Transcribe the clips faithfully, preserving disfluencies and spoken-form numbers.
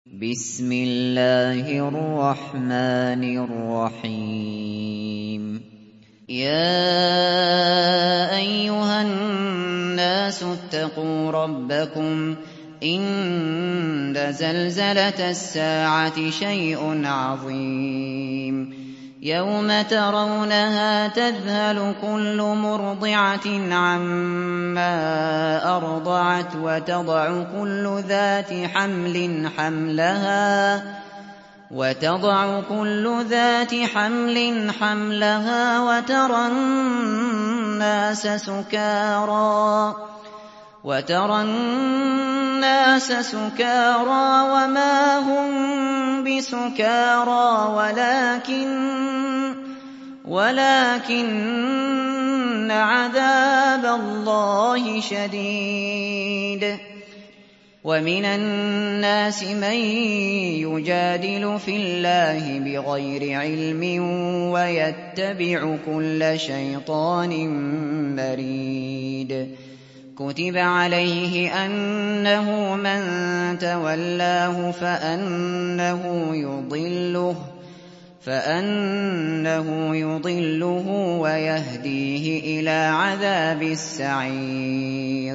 بسم الله الرحمن الرحيم يا أيها الناس اتقوا ربكم إن زلزلة الساعة شيء عظيم يوم ترونها تذهل كل مرضعة عما أرضعت وتضع كل ذات حمل حملها وتضع كل ذات حمل حملها وترى الناس سكارى وترى الناس سكارى وما هم بسكارى ولكن ولكن عذاب الله شديد ومن الناس من يجادل في الله بغير علم ويتبع كل شيطان مريد كتب عليه أنه من تولاه فأنه يضله فأنه يضله ويهديه إلى عذاب السعير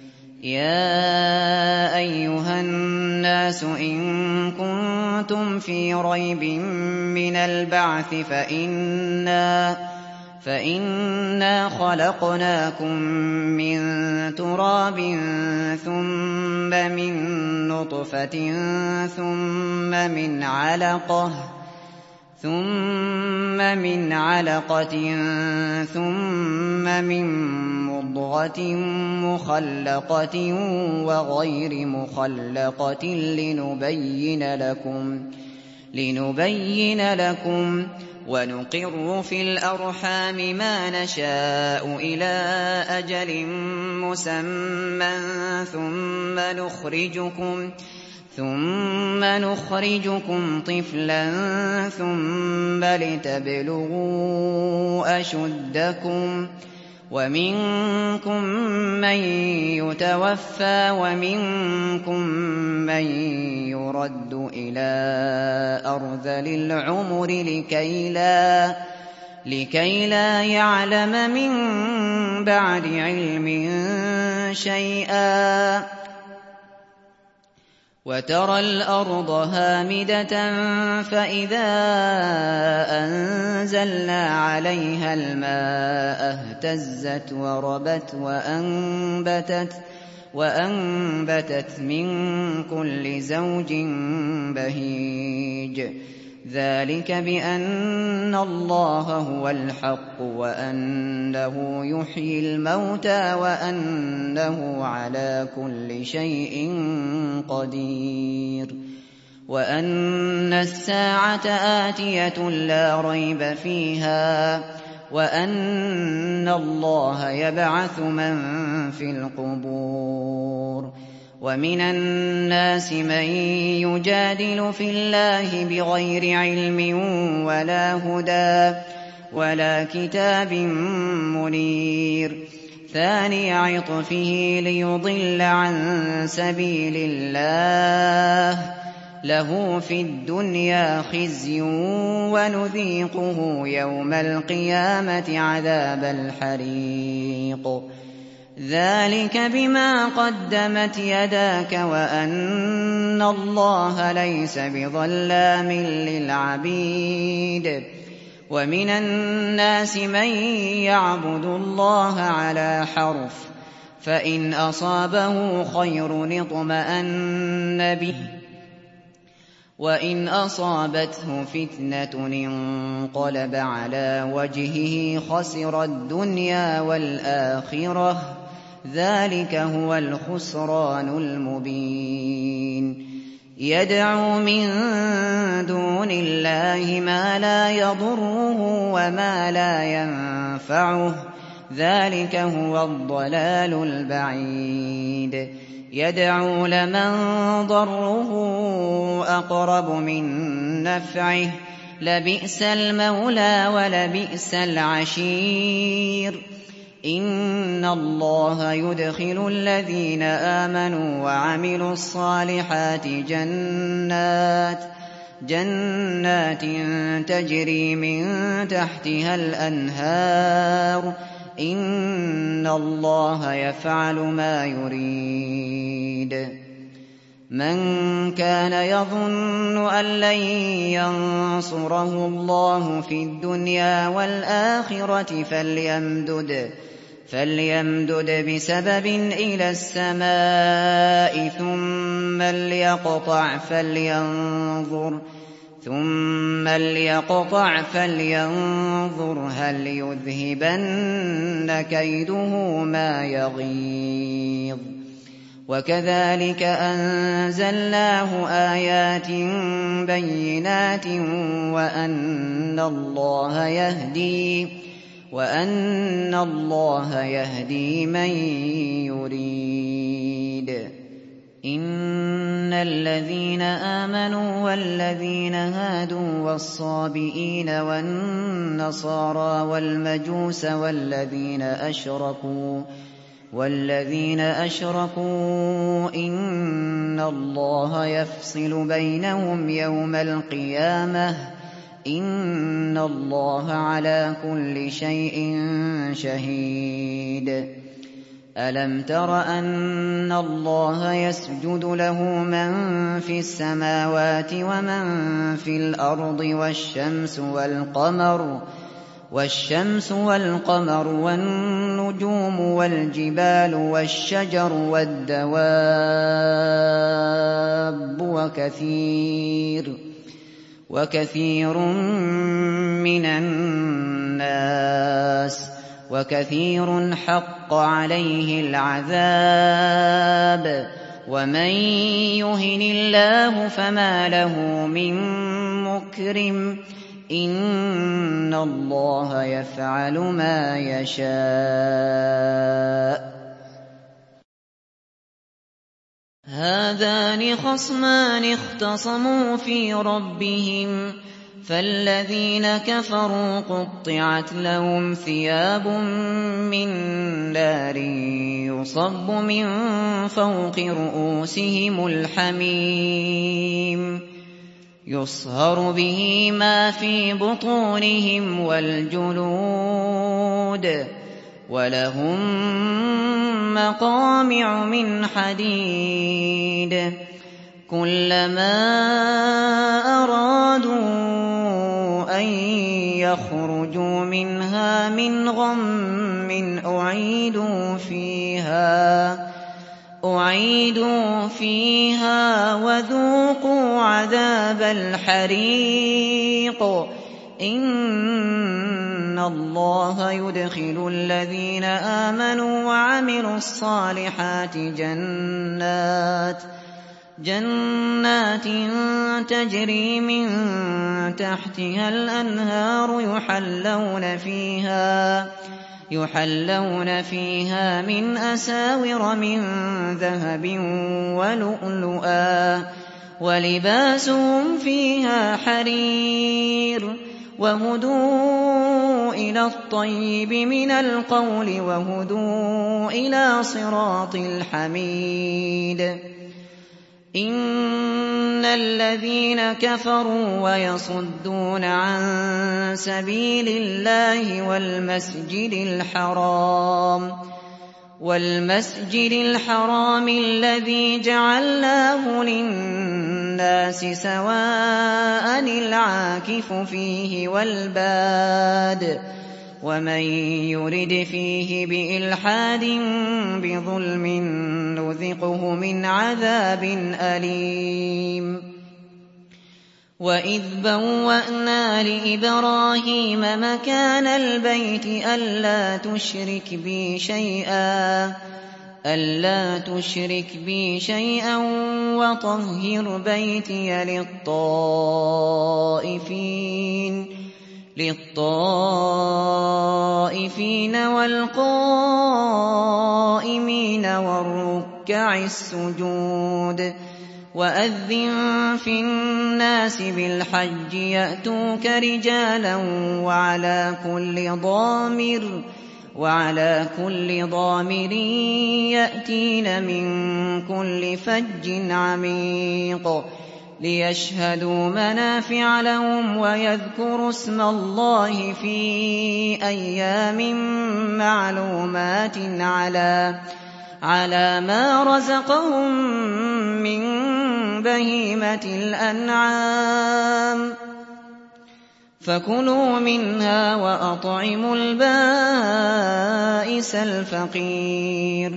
يا أيها الناس إن كنتم في ريب من البعث فإنا فإنا خلقناكم من تراب ثم من نطفة ثم من علقة ثم من علقة ثم من مضغة مخلقة وغير مخلقة لنبين لكم لنبين لكم ونقر في الأرحام ما نشاء إلى أجل مسمى ثم نخرجكم ثم نخرجكم طفلا ثم لتبلغوا أشدكم ومنكم من يتوفى ومنكم من يرد إلى أرذل العمر لكي لا, لكي لا يعلم من بعد علم شيئا وترى الأرض هامدة فإذا أنزلنا عليها الماء اهتزت وربت وأنبتت, وأنبتت من كل زوج بهيج ذلك بأن الله هو الحق وأنه يحيي الموتى وأنه على كل شيء قدير وأن الساعة آتية لا ريب فيها وأن الله يبعث من في القبور ومن الناس من يجادل في الله بغير علم ولا هدى ولا كتاب منير ثاني عطفه ليضل عن سبيل الله له في الدنيا خزي ونذيقه يوم القيامة عذاب الحريق ذلك بما قدمت يداك وأن الله ليس بظلام للعبيد ومن الناس من يعبد الله على حرف فإن أصابه خير اطمأن به وإن أصابته فتنة انقلب على وجهه خسر الدنيا والآخرة ذلك هو الخسران المبين يدعو من دون الله ما لا يضره وما لا ينفعه ذلك هو الضلال البعيد يدعو لمن ضره أقرب من نفعه لبئس المولى ولبئس العشير إِنَّ اللَّهَ يُدْخِلُ الَّذِينَ آمَنُوا وَعَمِلُوا الصَّالِحَاتِ جَنَّاتٍ جَنَّاتٍ تَجْرِي مِن تَحْتِهَا الْأَنْهَارُ ۚ إِنَّ اللَّهَ يَفْعَلُ مَا يُرِيدُ مَن كَانَ يَظُنُّ أَن لَّن يَنصُرَهُ اللَّهُ فِي الدُّنْيَا وَالْآخِرَةِ فَلْيَمْدُدْ فَلْيَمْدُدْ بِسَبَبٍ إِلَى السَّمَاءِ ثُمَّ لْيَقْطَعْ فَلْيَنظُرْ ثُمَّ لْيَقْطَعْ فَلْيَنظُرْ هَلْ يُذْهِبَنَّ كَيْدُهُ مَا يَغِيظُ وَكَذَٰلِكَ أَنزَلْنَاهُ آيَاتٍ بَيِّنَاتٍ وَأَنَّ اللَّهَ يَهْدِي وَأَنَّ اللَّهَ يَهْدِي مَن يُرِيدُ إِنَّ الَّذِينَ آمَنُوا وَالَّذِينَ هَادُوا وَالصَّابِئِينَ وَالنَّصَارَىٰ وَالْمَجُوسَ وَالَّذِينَ أَشْرَكُوا وَالَّذِينَ أَشْرَكُوا إِنَّ اللَّهَ يَفْصِلُ بَيْنَهُمْ يَوْمَ الْقِيَامَةِ ۚ إِنَّ اللَّهَ عَلَىٰ كُلِّ شَيْءٍ شَهِيدٌ أَلَمْ تَرَ أَنَّ اللَّهَ يَسْجُدُ لَهُ مَن فِي السَّمَاوَاتِ وَمَن فِي الْأَرْضِ وَالشَّمْسُ وَالْقَمَرُ وَالشَّمْسُ وَالْقَمَرُ وَالنُّجُومُ وَالْجِبَالُ وَالشَّجَرُ وَالدَّوَابُّ وَكَثِيرٌ وَكَثِيرٌ مِّنَ النَّاسِ وَكَثِيرٌ حَقَّ عَلَيْهِ الْعَذَابُ وَمَن يُهِنِ اللَّهُ فَمَا لَهُ مِن مُّكْرِمٍ إِنَّ اللَّهَ يَفْعَلُ مَا يَشَاءُ هَٰذَانِ خَصْمَانِ اخْتَصَمُوا فِي رَبِّهِمْ فَالَّذِينَ كَفَرُوا قُطِّعَتْ لَهُمْ ثِيَابٌ مِّن نَّارٍ يُصَبُّ مِن فَوْقِ رُءُوسِهِمُ الْحَمِيمُ يُصْهَرُ بِهِ مَا فِي بُطُونِهِمْ وَالْجُلُودُ وَلَهُم مَّقَامِعُ مِنْ حَدِيدٍ كُلَّمَا أَرَادُوا أَن يَخْرُجُوا مِنْهَا مِنْ غَمٍّ أُعِيدُوا فِيهَا أُعِيدُوا فِيهَا وَذُوقُوا عَذَابَ الْحَرِيقِ إِنَّ اللَّهَ يُدْخِلُ الَّذِينَ آمَنُوا وَعَمِلُوا الصَّالِحَاتِ جَنَّاتٍ جَنَّاتٍ تَجْرِي مِن تَحْتِهَا الْأَنْهَارُ يُحَلَّوْنَ فِيهَا يُحَلَّوْنَ فِيهَا مِنْ أَسَاوِرَ مِن ذَهَبٍ وَلُؤْلُؤًا وَلِبَاسُهُمْ فِيهَا حَرِيرٌ وَهُدُوا إِلَى الطَّيِّبِ مِنَ الْقَوْلِ وَهُدُوا إِلَىٰ صِرَاطِ الْحَمِيدِ إِنَّ الَّذِينَ كَفَرُوا وَيَصُدُّونَ عَن سَبِيلِ اللَّهِ وَالْمَسْجِدِ الْحَرَامِ وَالْمَسْجِدِ الْحَرَامِ الَّذِي جَعَلْنَاهُ لِلنَّاسِ سَوَاءً الْعَاكِفُ فِيهِ وَالْبَادِ وَمَن يُرِدْ فِيهِ بِإِلْحَادٍ بِظُلْمٍ نُّذِقْهُ مِنْ عَذَابٍ أَلِيمٍ وَإِذْ بَوَّأْنَا لِإِبْرَاهِيمَ مَكَانَ الْبَيْتِ أَلَّا تُشْرِكْ بِي شَيْئًا أَلَّا تُشْرِكْ بِي شَيْئًا وَطَهِّرْ بَيْتِيَ لِلطَّائِفِينَ لِلطَّائِفِينَ وَالْقَائِمِينَ وَالرُّكَّعِ السُّجُودِ وَأَذِّن فِي النَّاسِ بِالْحَجِّ يَأْتُوكَ رِجَالًا وَعَلَىٰ كُلِّ ضَامِرٍ وعلى كل ضامر يأتين من كل فج عميق ليشهدوا منافع لهم ويذكروا اسم الله في أيام معلومات على على ما رزقهم من بهيمة الأنعام فكلوا منها وأطعموا البائس الفقير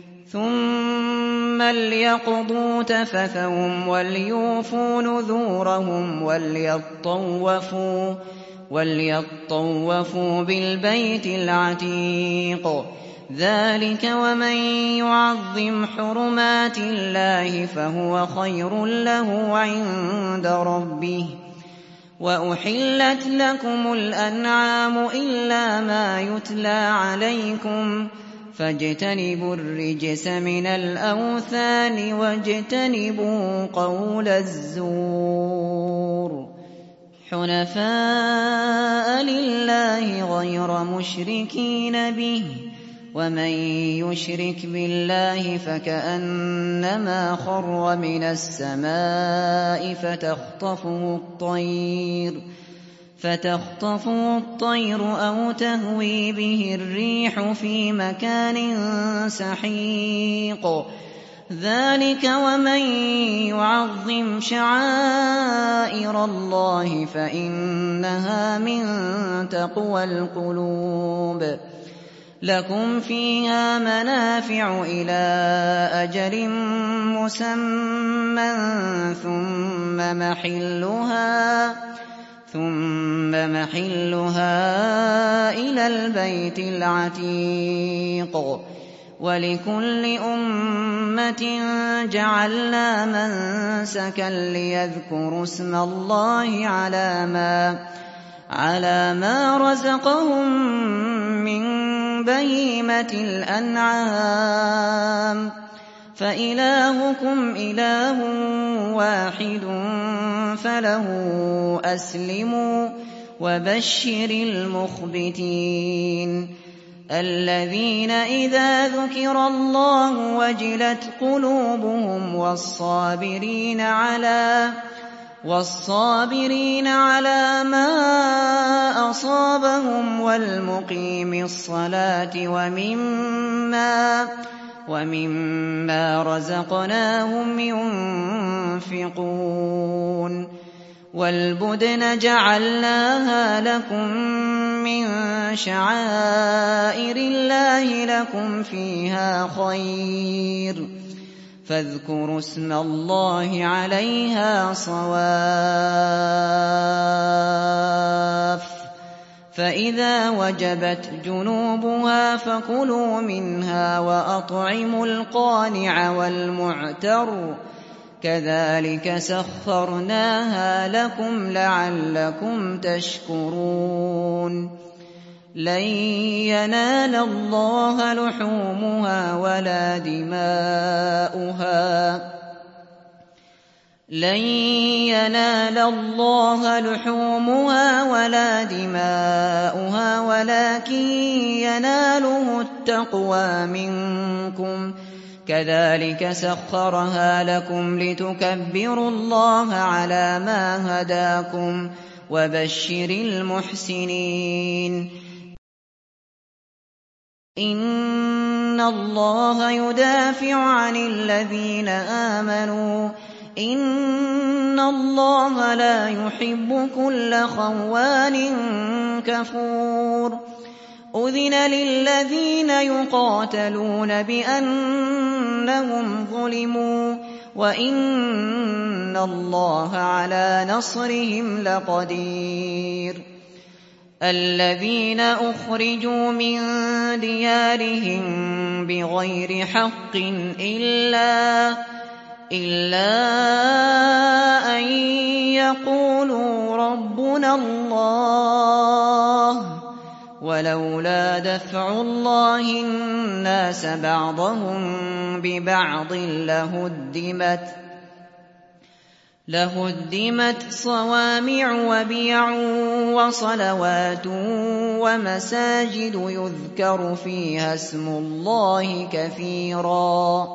ثم ليقضوا تفثهم وليوفوا نذورهم وليطوفوا وليطوفوا بالبيت العتيق ذلك ومن يعظم حرمات الله فهو خير له عند ربه وأحلت لكم الأنعام إلا ما يتلى عليكم فاجتنبوا الرجس من الأوثان واجتنبوا قول الزور حنفاء لله غير مشركين به ومن يشرك بالله فكأنما خر من السماء فتخطفه الطير فتخطفه الطير أو تهوي به الريح في مكان سحيق ذلك ومن يعظم شعائر الله فإنها من تقوى القلوب لكم فيها منافع إلى أجل مسمى ثم محلها ثم محلها إلى البيت العتيق ولكل أمة جعلنا منسكا ليذكروا اسم الله على ما على ما رزقهم من بهيمة الأنعام فإلهكم إله واحد فله أسلموا وبشر المخبتين الذين إذا ذكر الله وجلت قلوبهم والصابرين على والصابرين على ما أصابهم والمقيم الصلاة ومما ومما رزقناهم ينفقون والبدن جعلناها لكم من شعائر الله لكم فيها خير فاذكروا اسم الله عليها صواف فإذا وجبت جنوبها فكلوا منها وأطعموا القانع والمعتر كذلك سخرناها لكم لعلكم تشكرون لن ينال الله لحومها ولا دماؤها لن ينال الله لحومها ولا دماؤها ولكن يناله التقوى منكم كذلك سخرها لكم لتكبروا الله على ما هداكم وبشر المحسنين إن الله يدافع عن الذين آمنوا إن الله لا يحب كل خوان كفور أذن للذين يقاتلون بأنهم ظلموا وإن الله على نصرهم لقدير الذين أخرجوا من ديارهم بغير حق إلا إلا أن يقولوا ربنا الله ولولا دفع الله الناس بعضهم ببعض لهدمت لهدمت صوامع وبيع وصلوات ومساجد يذكر فيها اسم الله كثيرا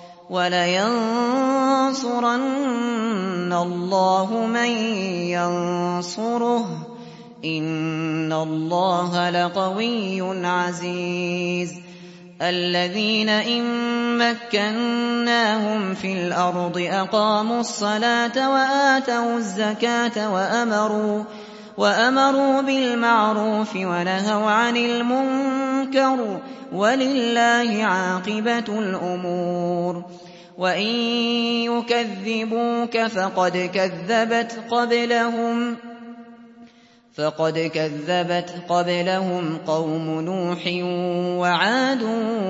ولينصرن الله من ينصره إن الله لقوي عزيز الذين إن مكناهم في الأرض أقاموا الصلاة وآتوا الزكاة وأمروا, وأمروا بالمعروف ونهوا عن المنكر ولله عاقبة الأمور وإن يكذبوك فقد كذبت قبلهم فقد كذبت قبلهم قوم نوح وعاد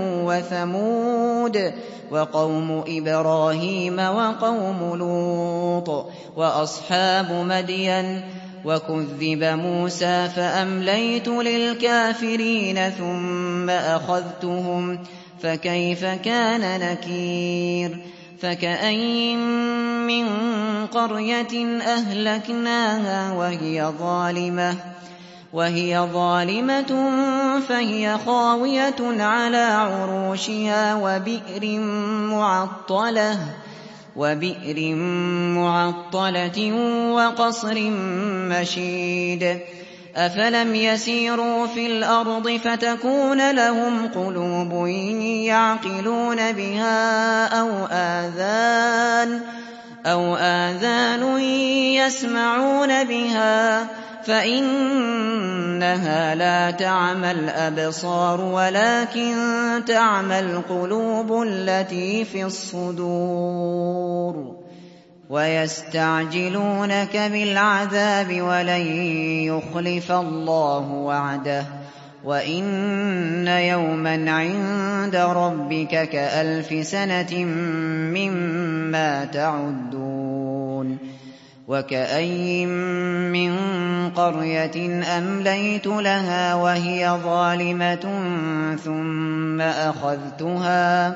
وثمود وقوم إبراهيم وقوم لوط وأصحاب مدين وكذب موسى فأمليت للكافرين ثم أخذتهم فكيف كان نكير فكأين من قرية أهلكناها وهي ظالمة وهي ظالمة فهي خاوية على عروشها وبئر معطلة وبئر معطلة وقصر مشيد أفلم يسيروا في الأرض فتكون لهم قلوب يعقلون بها أو آذان أو آذان يسمعون بها فإنها لا تعمى الأبصار ولكن تعمى القلوب التي في الصدور ويستعجلونك بالعذاب ولن يخلف الله وعده وإن يوما عند ربك كألف سنة مما تعدون وكأين من قرية أمليت لها وهي ظالمة ثم أخذتها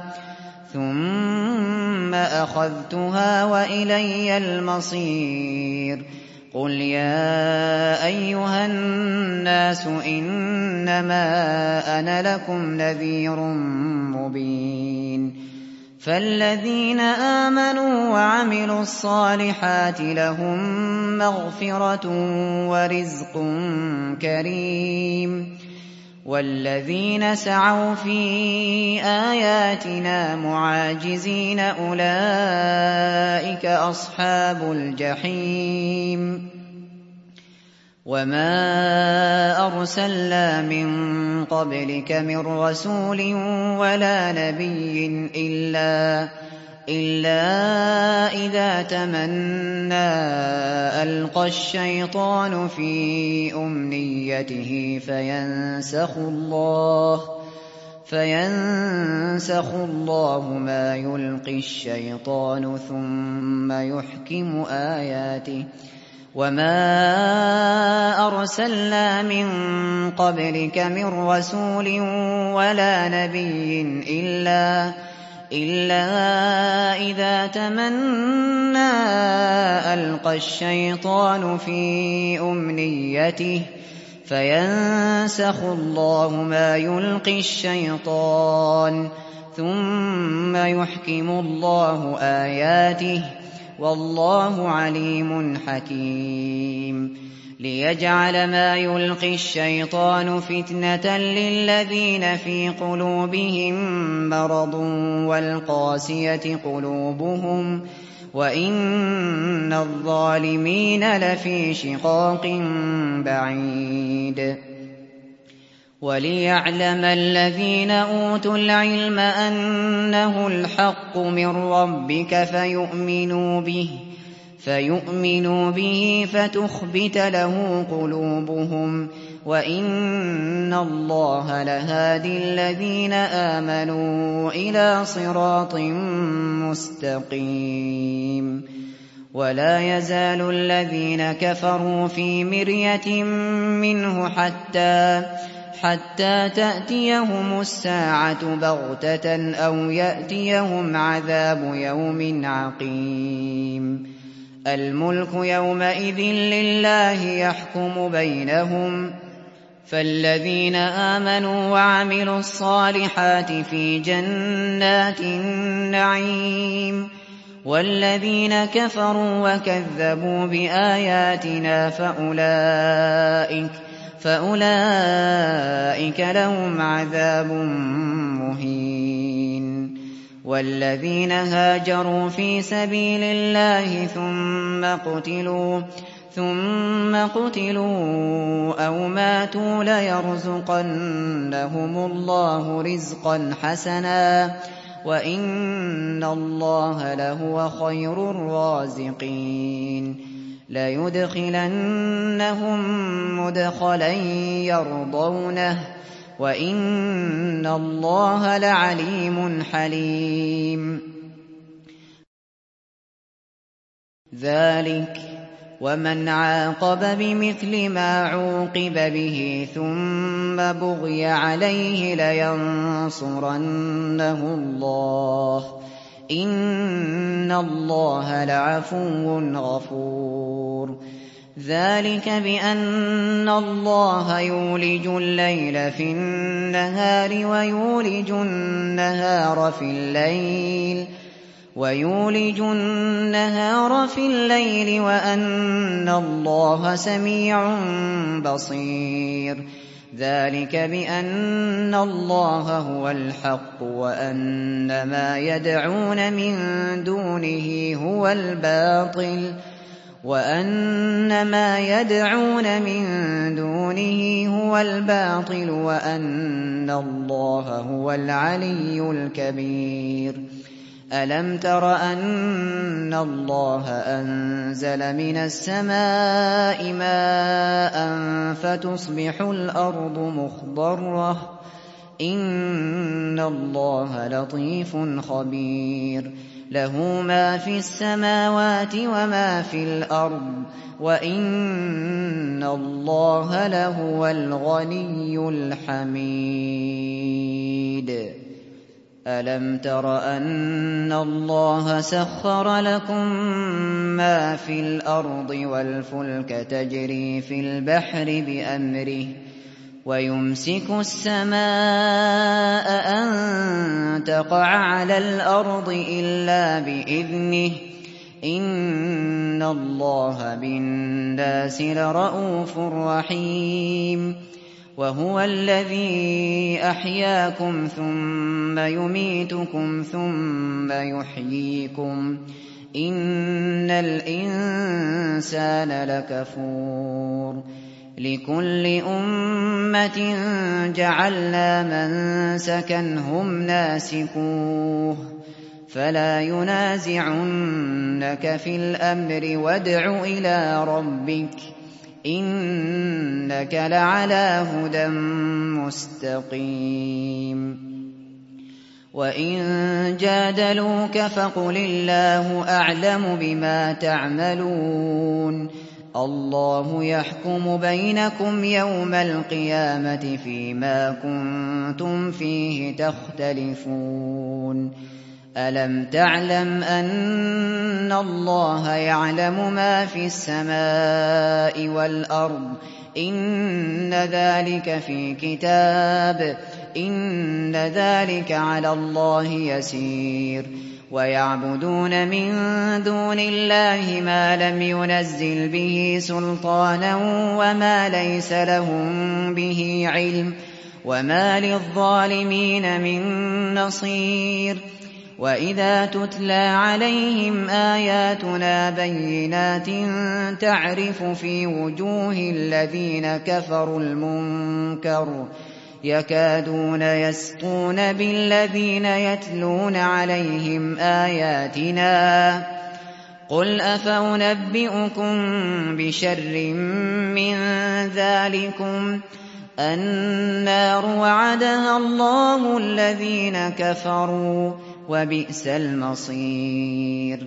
ثم أخذتها وإلي المصير قل يا أيها الناس إنما أنا لكم نذير مبين فالذين آمنوا وعملوا الصالحات لهم مغفرة ورزق كريم والذين سعوا في آياتنا معاجزين أولئك أصحاب الجحيم وما أرسلنا من قبلك من رسول ولا نبي إلا إلا إذا تمنى ألقى الشيطان في أمنيته فينسخ الله فينسخ الله ما يلقي الشيطان ثم يحكم آياته وما أرسلنا من قبلك من رسول ولا نبي إلا إلا إذا تمنى ألقى الشيطان في أمنيته فينسخ الله ما يلقي الشيطان ثم يحكم الله آياته والله عليم حكيم ليجعل ما يلقي الشيطان فتنة للذين في قلوبهم مرض والقاسية قلوبهم وإن الظالمين لفي شقاق بعيد وليعلم الذين أوتوا العلم أنه الحق من ربك فيؤمنوا به فيؤمنوا به فتخبت له قلوبهم وإن الله لهادي الذين آمنوا إلى صراط مستقيم ولا يزال الذين كفروا في مرية منه حتى حتى تأتيهم الساعة بغتة أو يأتيهم عذاب يوم عقيم الملك يومئذ لله يحكم بينهم فالذين آمنوا وعملوا الصالحات في جنات النعيم والذين كفروا وكذبوا بآياتنا فأولئك فأولئك لهم عذاب مهين والذين هاجروا في سبيل الله ثم قتلوا ثم قتلوا أو ماتوا ليرزقنهم الله رزقا حسنا وإن الله لهو خير الرازقين ليدخلنهم مدخلا يرضونه وإن الله لعليم حليم ذلك ومن عاقب بمثل ما عوقب به ثم بغي عليه لينصرنه الله إن الله لعفو غفور ذلك بأن الله يولج الليل في النهار ويولج النهار في الليل ويولج النهار في الليل وأن الله سميع بصير ذلك بأن الله هو الحق وأن ما يدعون من دونه هو الباطل وأن ما يدعون من دونه هو الباطل وأن الله هو العلي الكبير ألم تر أن الله أنزل من السماء ماء فتصبح الأرض مخضرة إن الله لطيف خبير له ما في السماوات وما في الأرض وإن الله لهو الغني الحميد ألم تر أن الله سخر لكم ما في الأرض والفلك تجري في البحر بأمره ويمسك السماء أن تقع على الأرض إلا بإذنه إن الله بالناس لرءوف رحيم وهو الذي أحياكم ثم يميتكم ثم يحييكم إن الإنسان لكفور لكل أمة جعلنا منسكا هم ناسكوه فلا ينازعنك في الأمر وادع إلى ربك إنك لعلى هدى مستقيم وإن جادلوك فقل الله أعلم بما تعملون الله يحكم بينكم يوم القيامة فيما كنتم فيه تختلفون ألم تعلم أن الله يعلم ما في السماء والأرض إن ذلك في كتاب إن ذلك على الله يسير ويعبدون من دون الله ما لم ينزل به سلطانا وما ليس لهم به علم وما للظالمين من نصير وإذا تتلى عليهم آياتنا بينات تعرف في وجوه الذين كفروا المنكر يكادون يسطون بالذين يتلون عليهم آياتنا قل أفأنبئكم بشر من ذلكم النار وعدها الله الذين كفروا وبئس المصير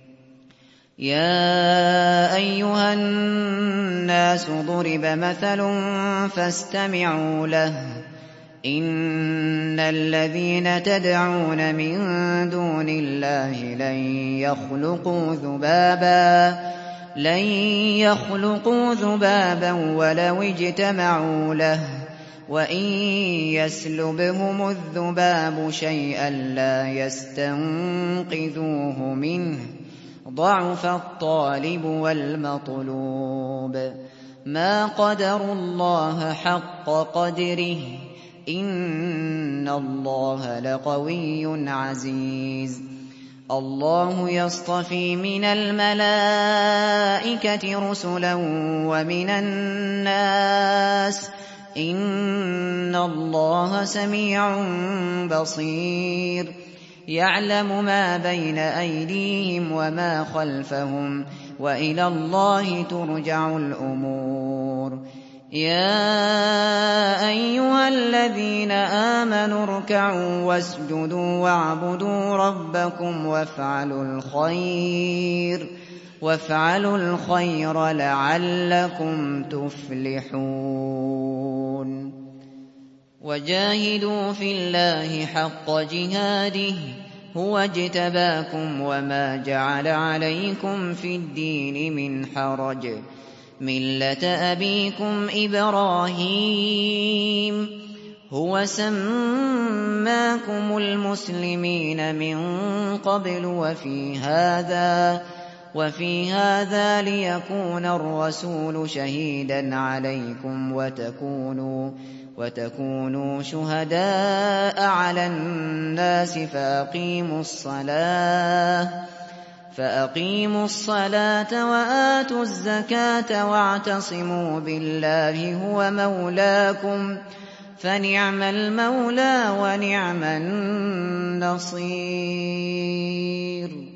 يا أيها الناس ضرب مثل فاستمعوا له إن الذين تدعون من دون الله لن يخلقوا ذبابا لن يخلقوا ذبابا ولو اجتمعوا له وإن يسلبهم الذباب شيئا لا يستنقذوه منه ضعف الطالب والمطلوب ما قدروا الله حق قدره إن الله لقوي عزيز الله يصطفي من الملائكة رسلا ومن الناس إن الله سميع بصير يعلم ما بين أيديهم وما خلفهم وإلى الله ترجع الأمور يا أيها الذين آمنوا اركعوا واسجدوا واعبدوا ربكم وافعلوا الخير وافعلوا الخير لعلكم تفلحون وجاهدوا في الله حق جهاده هو اجتباكم وما جعل عليكم في الدين من حرج ملة أبيكم إبراهيم هو سماكم المسلمين من قبل وفي هذا وفي هذا ليكون الرسول شهيدا عليكم وتكونوا وتكونوا شهداء على الناس فأقيموا الصلاة فأقيموا الصلاة وآتوا الزكاة واعتصموا بالله هو مولاكم فنعم المولى ونعم النصير